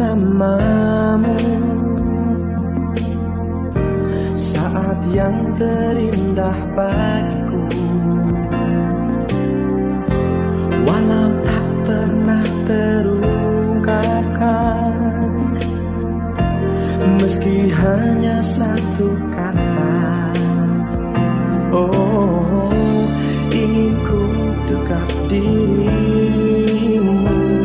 bersamamu saat yang terindah bagiku. Walau tak pernah terungkapkan, meski hanya satu kata. Oh, ingin ku dekat dirimu,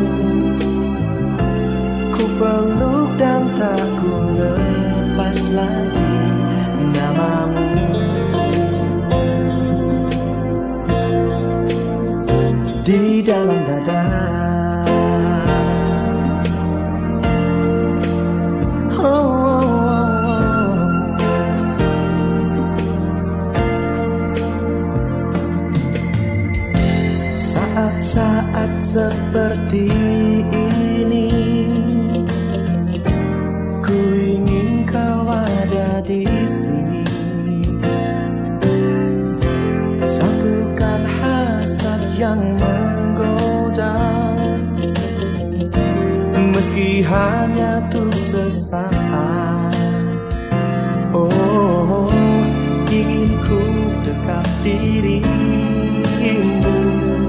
ku peluk dan tak ku lepas lagi namamu. Di dalam dada, saat-saat seperti ini, ku ingin kau ada di sini. Satukan hasrat yang menggoda, meski hanya untuk sesaat. Oh, ingin ku dekat dirimu,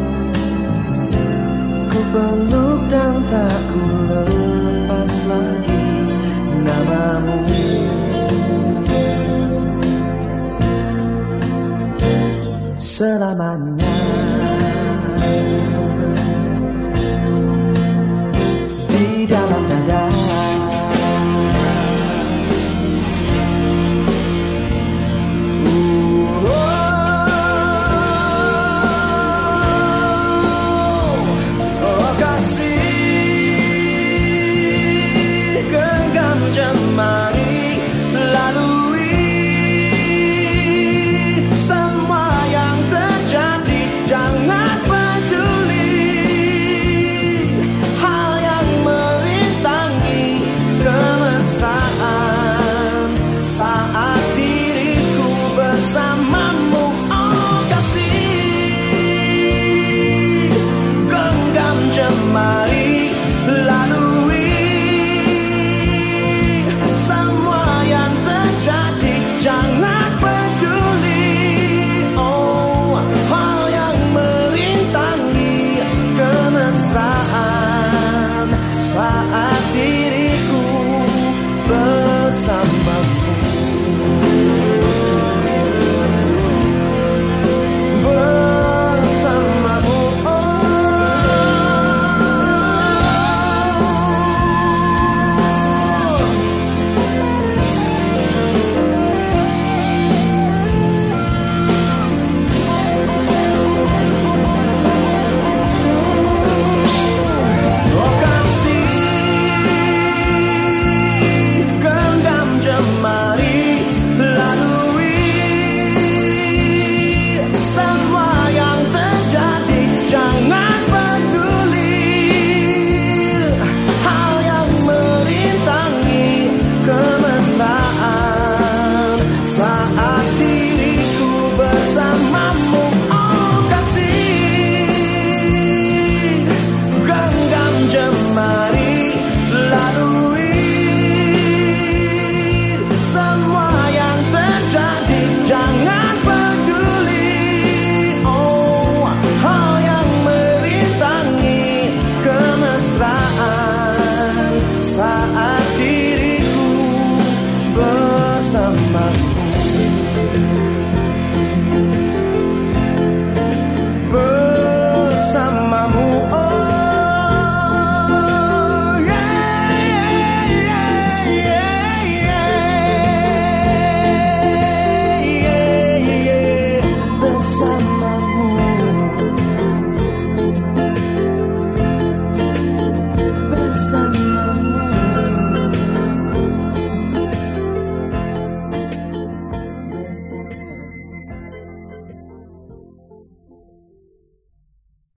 ku peluk dan tak ku lepas lagi namamu. Selamanya.